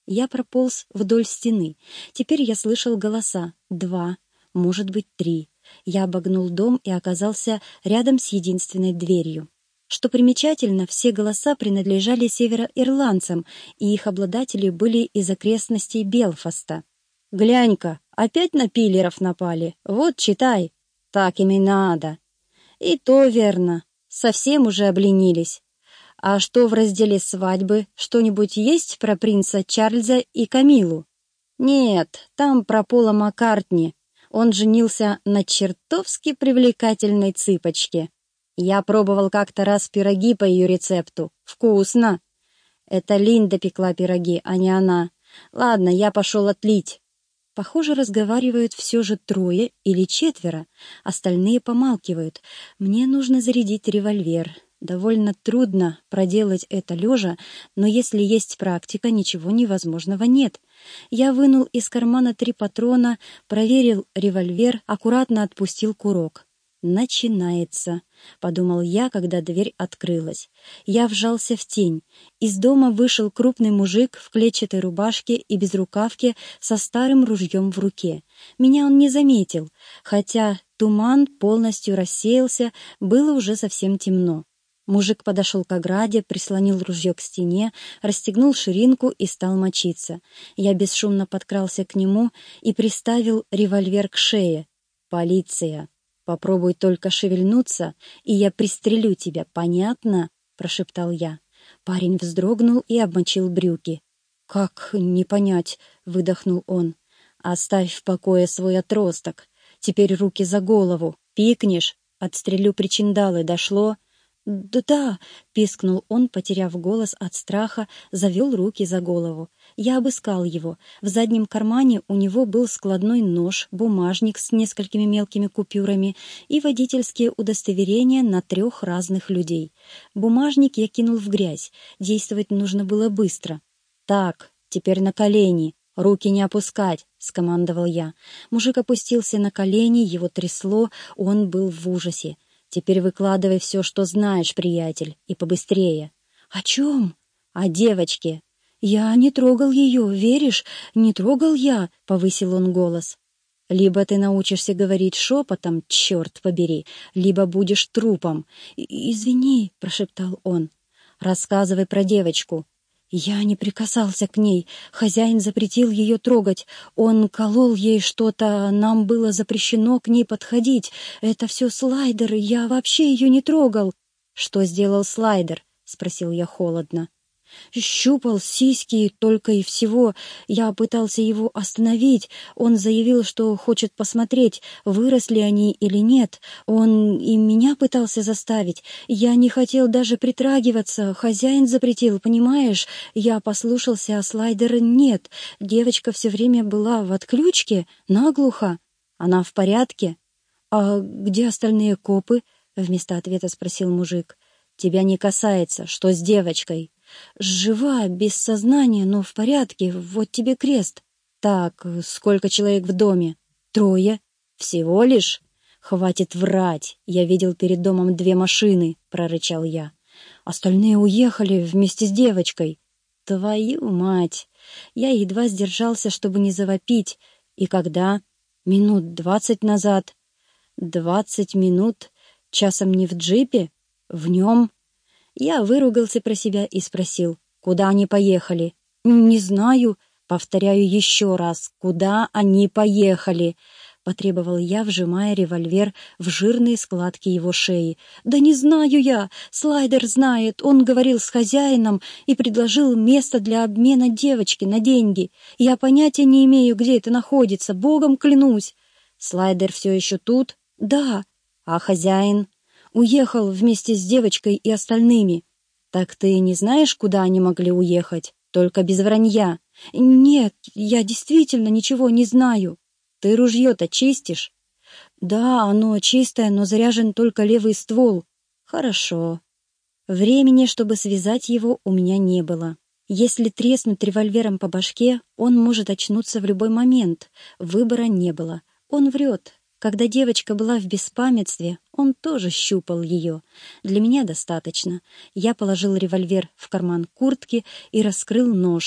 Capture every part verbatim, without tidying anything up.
Я прополз вдоль стены. Теперь я слышал голоса. Два, может быть, три. Я обогнул дом и оказался рядом с единственной дверью. Что примечательно, все голоса принадлежали североирландцам, и их обладатели были из окрестностей Белфаста. «Глянь-ка, опять на пиллеров напали. Вот, читай. Так им и надо». «И то верно. Совсем уже обленились. А что в разделе свадьбы? Что-нибудь есть про принца Чарльза и Камилу?» «Нет, там про Пола Маккартни. Он женился на чертовски привлекательной цыпочке. Я пробовал как-то раз пироги по ее рецепту. Вкусно. Это Линда пекла пироги, а не она. Ладно, я пошел отлить». Похоже, разговаривают все же трое или четверо. Остальные помалкивают. Мне нужно зарядить револьвер. Довольно трудно проделать это лежа, но если есть практика, ничего невозможного нет. Я вынул из кармана три патрона, проверил револьвер, аккуратно отпустил курок. «Начинается», — подумал я, когда дверь открылась. Я вжался в тень. Из дома вышел крупный мужик в клетчатой рубашке и безрукавке со старым ружьем в руке. Меня он не заметил, хотя туман полностью рассеялся, было уже совсем темно. Мужик подошел к ограде, прислонил ружье к стене, расстегнул ширинку и стал мочиться. Я бесшумно подкрался к нему и приставил револьвер к шее. «Полиция! Попробуй только шевельнуться, и я пристрелю тебя, понятно?» — прошептал я. Парень вздрогнул и обмочил брюки. «Как не понять?» — выдохнул он. «Оставь в покое свой отросток. Теперь руки за голову. Пикнешь? Отстрелю причиндалы. Дошло?» «Да-да», — пискнул он, потеряв голос от страха, завел руки за голову. Я обыскал его. В заднем кармане у него был складной нож, бумажник с несколькими мелкими купюрами и водительские удостоверения на трех разных людей. Бумажник я кинул в грязь. Действовать нужно было быстро. «Так, теперь на колени. Руки не опускать», — скомандовал я. Мужик опустился на колени, его трясло, он был в ужасе. «Теперь выкладывай все, что знаешь, приятель, и побыстрее». «О чем?» «О девочке». «Я не трогал ее, веришь? Не трогал я», — повысил он голос. «Либо ты научишься говорить шепотом, черт побери, либо будешь трупом». «Извини», — прошептал он. «Рассказывай про девочку». «Я не прикасался к ней. Хозяин запретил ее трогать. Он колол ей что-то, нам было запрещено к ней подходить. Это все Слайдер, я вообще ее не трогал». «Что сделал Слайдер?» — спросил я холодно. «Щупал сиськи только и всего. Я пытался его остановить. Он заявил, что хочет посмотреть, выросли они или нет. Он и меня пытался заставить. Я не хотел даже притрагиваться. Хозяин запретил, понимаешь? Я послушался, а Слайдера нет. Девочка все время была в отключке, наглухо. Она в порядке?» «А где остальные копы?» — вместо ответа спросил мужик. «Тебя не касается. Что с девочкой?» «Жива, без сознания, но в порядке. Вот тебе крест». «Так, сколько человек в доме?» «Трое». «Всего лишь?» «Хватит врать. Я видел перед домом две машины», — прорычал я. «Остальные уехали вместе с девочкой». «Твою мать!» Я едва сдержался, чтобы не завопить. «И когда?» «Минут двадцать назад». «Двадцать минут? Часом не в джипе?» «В нем». Я выругался про себя и спросил, куда они поехали. «Не знаю». «Повторяю еще раз, куда они поехали?» — потребовал я, вжимая револьвер в жирные складки его шеи. «Да не знаю я. Слайдер знает. Он говорил с хозяином и предложил место для обмена девочки на деньги. Я понятия не имею, где это находится, богом клянусь». «Слайдер все еще тут?» «Да». «А хозяин?» «Уехал вместе с девочкой и остальными». «Так ты не знаешь, куда они могли уехать? Только без вранья». «Нет, я действительно ничего не знаю». «Ты ружье-то чистишь?» «Да, оно чистое, но заряжен только левый ствол». «Хорошо». Времени, чтобы связать его, у меня не было. Если треснуть револьвером по башке, он может очнуться в любой момент. Выбора не было. Он врет. Когда девочка была в беспамятстве, он тоже щупал ее. Для меня достаточно. Я положил револьвер в карман куртки и раскрыл нож.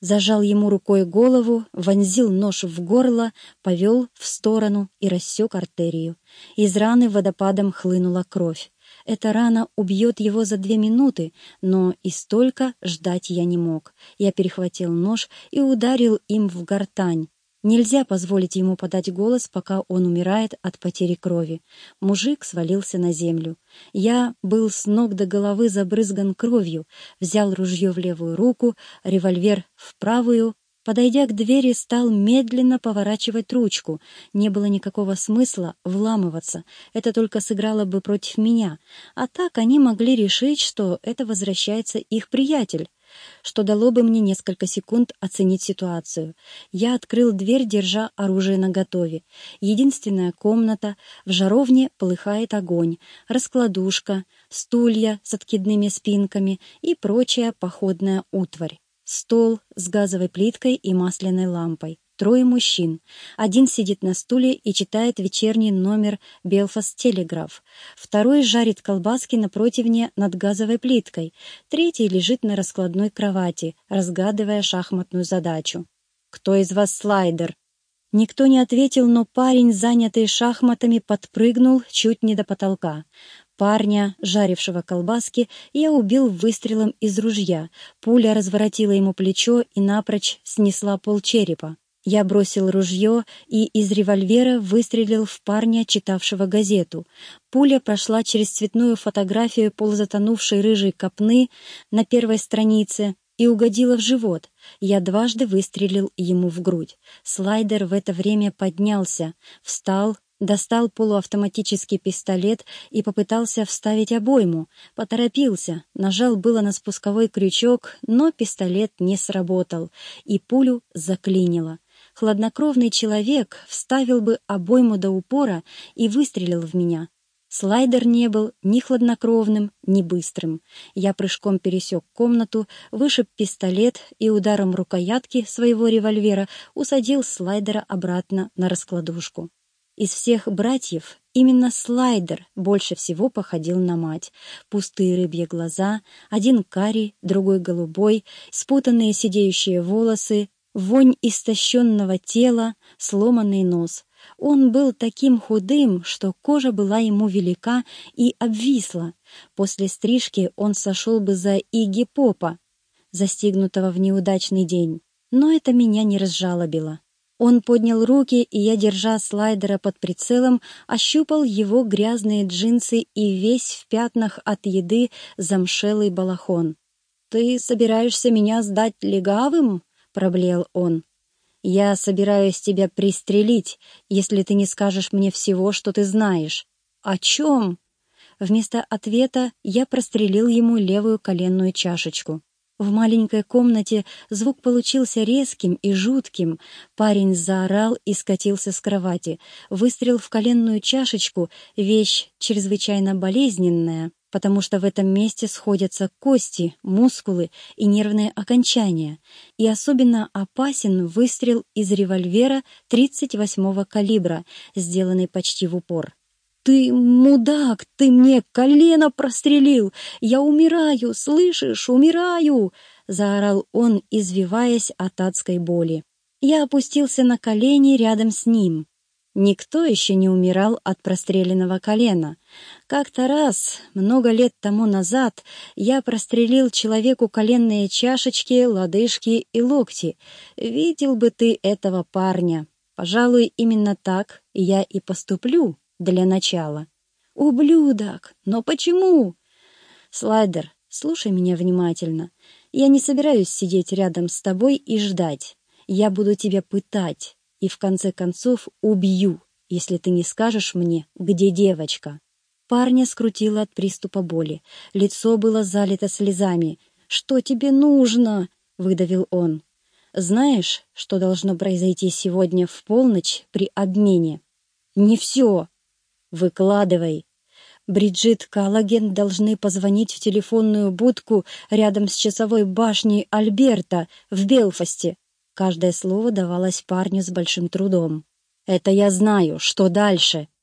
зажал ему рукой голову, вонзил нож в горло, повел в сторону и рассек артерию. Из раны водопадом хлынула кровь. Эта рана убьет его за две минуты, но и столько ждать я не мог. Я перехватил нож и ударил им в гортань. Нельзя позволить ему подать голос, пока он умирает от потери крови. Мужик свалился на землю. Я был с ног до головы забрызган кровью, взял ружье в левую руку, револьвер в правую. Подойдя к двери, стал медленно поворачивать ручку. Не было никакого смысла вламываться. Это только сыграло бы против меня. А так они могли решить, что это возвращается их приятель, что дало бы мне несколько секунд оценить ситуацию. Я открыл дверь, держа оружие наготове. Единственная комната, в жаровне полыхает огонь, раскладушка, стулья с откидными спинками и прочая походная утварь. Стол с газовой плиткой и масляной лампой. Трое мужчин. Один сидит на стуле и читает вечерний номер «Белфаст Телеграф». Второй жарит колбаски на противне над газовой плиткой. Третий лежит на раскладной кровати, разгадывая шахматную задачу. «Кто из вас Слайдер?» Никто не ответил, но парень, занятый шахматами, подпрыгнул чуть не до потолка. Парня, жарившего колбаски, я убил выстрелом из ружья. Пуля разворотила ему плечо и напрочь снесла полчерепа. Я бросил ружье и из револьвера выстрелил в парня, читавшего газету. Пуля прошла через цветную фотографию полузатонувшей рыжей копны на первой странице и угодила в живот. Я дважды выстрелил ему в грудь. Слайдер в это время поднялся, встал, достал полуавтоматический пистолет и попытался вставить обойму. Поторопился, нажал было на спусковой крючок, но пистолет не сработал, и пулю заклинило. Хладнокровный человек вставил бы обойму до упора и выстрелил в меня. Слайдер не был ни хладнокровным, ни быстрым. Я прыжком пересек комнату, вышиб пистолет и ударом рукоятки своего револьвера усадил Слайдера обратно на раскладушку. Из всех братьев именно Слайдер больше всего походил на мать. Пустые рыбьи глаза, один карий, другой голубой, спутанные сидеющие волосы, вонь истощенного тела, сломанный нос. Он был таким худым, что кожа была ему велика и обвисла. После стрижки он сошел бы за Игги Попа, застигнутого в неудачный день. Но это меня не разжалобило. Он поднял руки, и я, держа Слайдера под прицелом, ощупал его грязные джинсы и весь в пятнах от еды замшелый балахон. «Ты собираешься меня сдать легавым?» — проблеял он. «Я собираюсь тебя пристрелить, если ты не скажешь мне всего, что ты знаешь». «О чем?» Вместо ответа я прострелил ему левую коленную чашечку. В маленькой комнате звук получился резким и жутким. Парень заорал и скатился с кровати. Выстрел в коленную чашечку — вещь чрезвычайно болезненная, потому что в этом месте сходятся кости, мускулы и нервные окончания. И особенно опасен выстрел из револьвера тридцать восьмого калибра, сделанный почти в упор. «Ты мудак! Ты мне колено прострелил! Я умираю! Слышишь, умираю!» — заорал он, извиваясь от адской боли. Я опустился на колени рядом с ним. Никто еще не умирал от простреленного колена. Как-то раз, много лет тому назад, я прострелил человеку коленные чашечки, лодыжки и локти. Видел бы ты этого парня. Пожалуй, именно так я и поступлю. Для начала. «Ублюдок! Но почему?» «Слайдер, слушай меня внимательно. Я не собираюсь сидеть рядом с тобой и ждать. Я буду тебя пытать и в конце концов убью, если ты не скажешь мне, где девочка». Парня скрутило от приступа боли. Лицо было залито слезами. «Что тебе нужно?» — выдавил он. «Знаешь, что должно произойти сегодня в полночь при обмене?» «Не все!» «Выкладывай. Бриджит Каллаген должны позвонить в телефонную будку рядом с часовой башней Альберта в Белфасте». Каждое слово давалось парню с большим трудом. «Это я знаю. Что дальше?»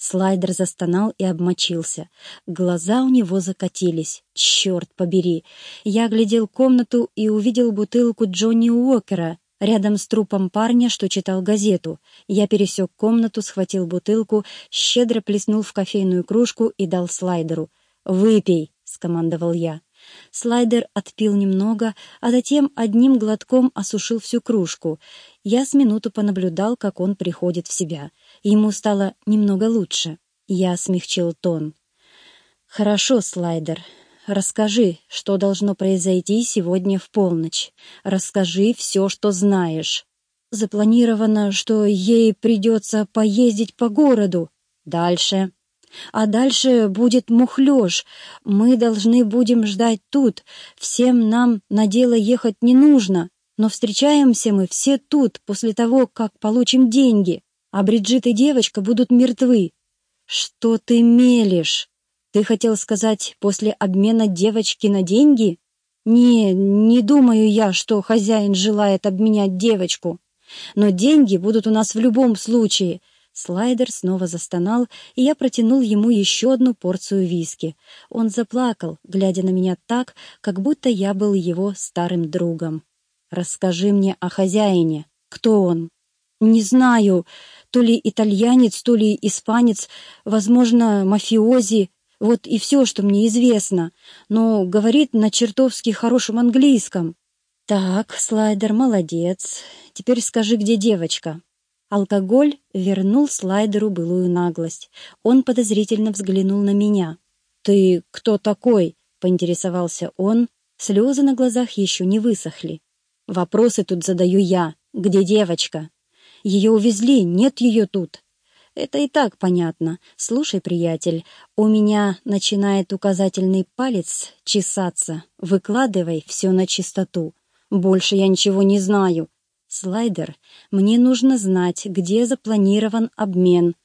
Слайдер застонал и обмочился. Глаза у него закатились. Черт побери! Я глядел комнату и увидел бутылку Джонни Уокера рядом с трупом парня, что читал газету. Я пересек комнату, схватил бутылку, щедро плеснул в кофейную кружку и дал Слайдеру. «Выпей!» — скомандовал я. Слайдер отпил немного, а затем одним глотком осушил всю кружку. Я с минуту понаблюдал, как он приходит в себя. Ему стало немного лучше. Я смягчил тон. «Хорошо, Слайдер. Расскажи, что должно произойти сегодня в полночь. Расскажи все, что знаешь». «Запланировано, что ей придется поездить по городу. Дальше». «А дальше будет мухлёж. Мы должны будем ждать тут. Всем нам на дело ехать не нужно. Но встречаемся мы все тут, после того, как получим деньги. А Бриджит и девочка будут мертвы». «Что ты мелешь? Ты хотел сказать, после обмена девочки на деньги?» «Не, не думаю я, что хозяин желает обменять девочку. Но деньги будут у нас в любом случае». Слайдер снова застонал, и я протянул ему еще одну порцию виски. Он заплакал, глядя на меня так, как будто я был его старым другом. «Расскажи мне о хозяине. Кто он?» «Не знаю. То ли итальянец, то ли испанец, возможно, мафиози. Вот и все, что мне известно. Но говорит на чертовски хорошем английском». «Так, Слайдер, молодец. Теперь скажи, где девочка?» Алкоголь вернул Слайдеру былую наглость. Он подозрительно взглянул на меня. «Ты кто такой?» — поинтересовался он. Слезы на глазах еще не высохли. «Вопросы тут задаю я. Где девочка?» «Ее увезли, нет ее тут». «Это и так понятно. Слушай, приятель, у меня начинает указательный палец чесаться. Выкладывай все на чистоту. Больше я ничего не знаю». «Слайдер, мне нужно знать, где запланирован обмен.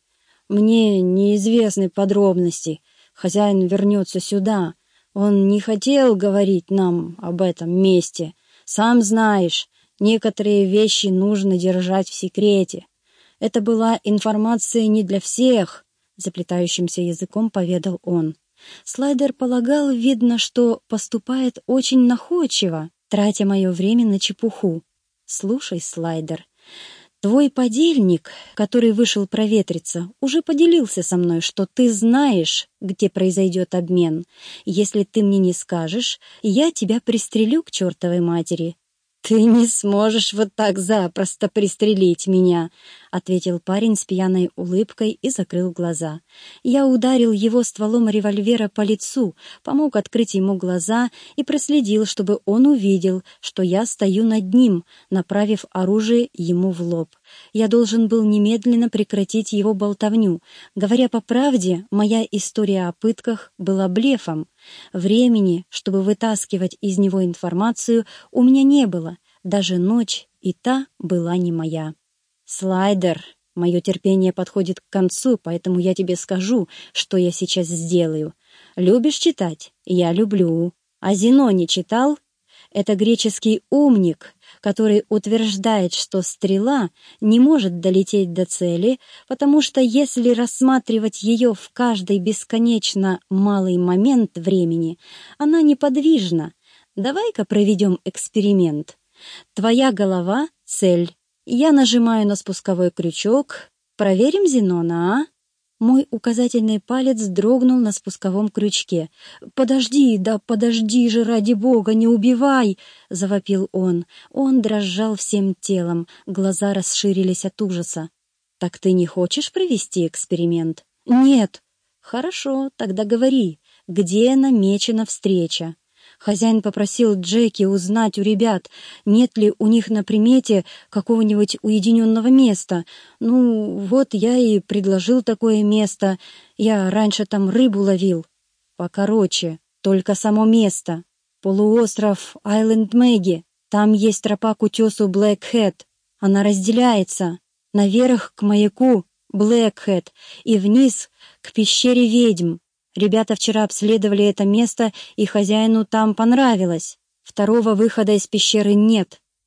Мне неизвестны подробности. Хозяин вернется сюда. Он не хотел говорить нам об этом месте. Сам знаешь, некоторые вещи нужно держать в секрете. Это была информация не для всех», — заплетающимся языком поведал он. Слайдер полагал, видно, что поступает очень находчиво, тратя мое время на чепуху. «Слушай, Слайдер, твой подельник, который вышел проветриться, уже поделился со мной, что ты знаешь, где произойдет обмен. Если ты мне не скажешь, я тебя пристрелю к чертовой матери». «Ты не сможешь вот так запросто пристрелить меня», — ответил парень с пьяной улыбкой и закрыл глаза. Я ударил его стволом револьвера по лицу, помог открыть ему глаза и проследил, чтобы он увидел, что я стою над ним, направив оружие ему в лоб. Я должен был немедленно прекратить его болтовню. Говоря по правде, моя история о пытках была блефом. Времени, чтобы вытаскивать из него информацию, у меня не было. Даже ночь и та была не моя. «Слайдер, мое терпение подходит к концу, поэтому я тебе скажу, что я сейчас сделаю. Любишь читать? Я люблю. А Зеноне читал? Это греческий умник, который утверждает, что стрела не может долететь до цели, потому что если рассматривать ее в каждый бесконечно малый момент времени, она неподвижна. Давай-ка проведем эксперимент. Твоя голова — цель. Я нажимаю на спусковой крючок. Проверим Зенона, а? Мой указательный палец дрогнул на спусковом крючке. «Подожди, да подожди же, ради бога, не убивай!» — завопил он. Он дрожал всем телом, глаза расширились от ужаса. «Так ты не хочешь провести эксперимент?» «Нет». «Хорошо, тогда говори, где намечена встреча?» Хозяин попросил Джеки узнать у ребят, нет ли у них на примете какого-нибудь уединенного места. Ну, вот я и предложил такое место. Я раньше там рыбу ловил. Покороче, только само место. Полуостров Айленд Мэгги. Там есть тропа к утесу Блэкхэт. Она разделяется. Наверх к маяку Блэкхэт и вниз к пещере ведьм. Ребята вчера обследовали это место, и хозяину там понравилось. Второго выхода из пещеры нет.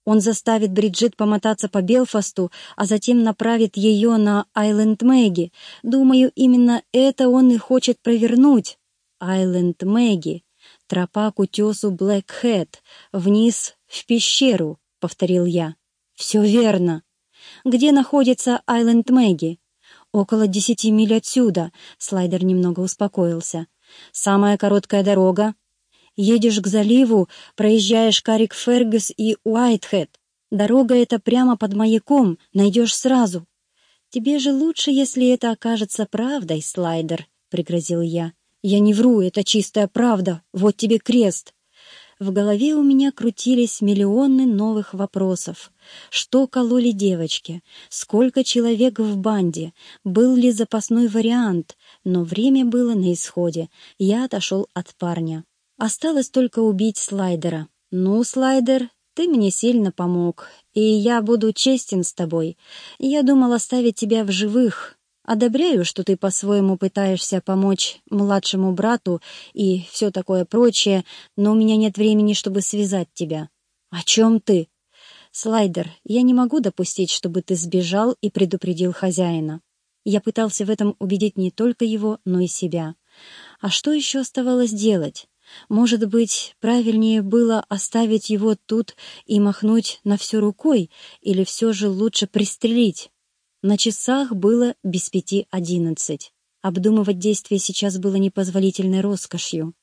Он заставит Бриджит помотаться по Белфасту, а затем направит ее на Айленд Мэгги. Думаю, именно это он и хочет провернуть. Айленд Мэгги. Тропа к утесу Блэкхэт. Вниз в пещеру, — повторил я. Все верно. Где находится Айленд Мэгги? Около десяти миль отсюда. Слайдер немного успокоился. Самая короткая дорога. Едешь к заливу, проезжаешь Каррик-Фергюс и Уайтхед. Дорога эта прямо под маяком, найдешь сразу. Тебе же лучше, если это окажется правдой, Слайдер, — пригрозил я. Я не вру, это чистая правда, вот тебе крест. В голове у меня крутились миллионы новых вопросов. Что кололи девочки? Сколько человек в банде? Был ли запасной вариант? Но время было на исходе. Я отошел от парня. Осталось только убить Слайдера. Ну, Слайдер, ты мне сильно помог, и я буду честен с тобой. Я думал оставить тебя в живых. Одобряю, что ты по-своему пытаешься помочь младшему брату и все такое прочее, но у меня нет времени, чтобы связать тебя. О чем ты? Слайдер, я не могу допустить, чтобы ты сбежал и предупредил хозяина. Я пытался в этом убедить не только его, но и себя. А что еще оставалось делать? Может быть, правильнее было оставить его тут и махнуть на все рукой, или все же лучше пристрелить? На часах было без пяти одиннадцать. Обдумывать действия сейчас было непозволительной роскошью.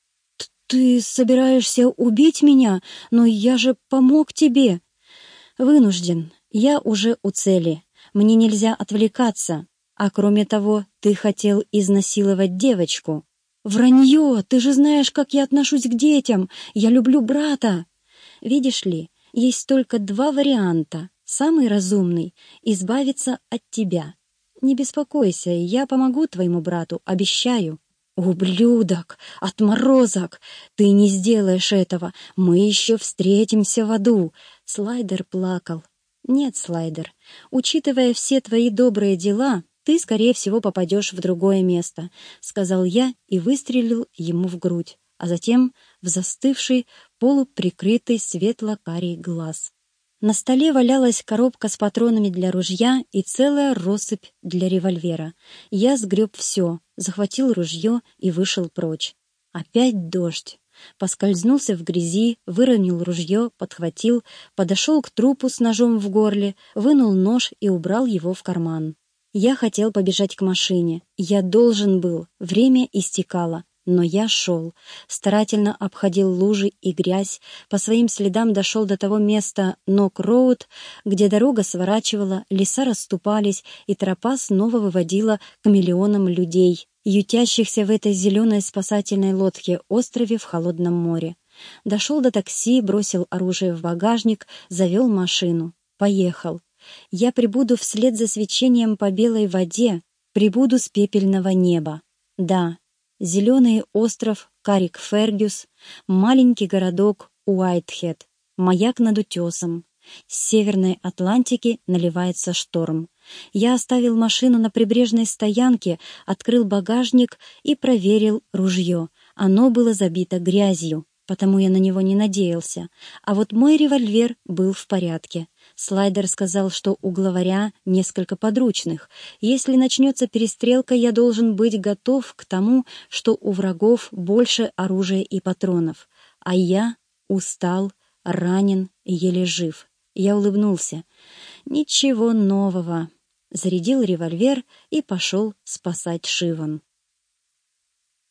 «Ты собираешься убить меня? Но я же помог тебе!» «Вынужден. Я уже у цели. Мне нельзя отвлекаться. А кроме того, ты хотел изнасиловать девочку». «Вранье! Ты же знаешь, как я отношусь к детям! Я люблю брата!» «Видишь ли, есть только два варианта. Самый разумный — избавиться от тебя. Не беспокойся, я помогу твоему брату, обещаю». «Ублюдок! Отморозок! Ты не сделаешь этого! Мы еще встретимся в аду!» Слайдер плакал. «Нет, Слайдер, учитывая все твои добрые дела, ты, скорее всего, попадешь в другое место», — сказал я и выстрелил ему в грудь, а затем в застывший, полуприкрытый светло-карий глаз. На столе валялась коробка с патронами для ружья и целая россыпь для револьвера. Я сгреб все, захватил ружье и вышел прочь. Опять дождь. Поскользнулся в грязи, выронил ружье, подхватил, подошел к трупу с ножом в горле, вынул нож и убрал его в карман. Я хотел побежать к машине. Я должен был. Время истекало. Но я шел, старательно обходил лужи и грязь, по своим следам дошел до того места Нок-Роуд, где дорога сворачивала, леса расступались, и тропа снова выводила к миллионам людей, ютящихся в этой зеленой спасательной лодке острове в холодном море. Дошел до такси, бросил оружие в багажник, завел машину. Поехал. Я прибуду вслед за свечением по белой воде, прибуду с пепельного неба. Да. Зеленый остров Каррик-Фергюс, маленький городок Уайтхед, маяк над утесом. С северной Атлантики наливается шторм. Я оставил машину на прибрежной стоянке, открыл багажник и проверил ружье. Оно было забито грязью, потому я на него не надеялся. А вот мой револьвер был в порядке. Слайдер сказал, что у главаря несколько подручных. Если начнется перестрелка, я должен быть готов к тому, что у врагов больше оружия и патронов. А я устал, ранен и еле жив. Я улыбнулся. Ничего нового. Зарядил револьвер и пошел спасать Шиван.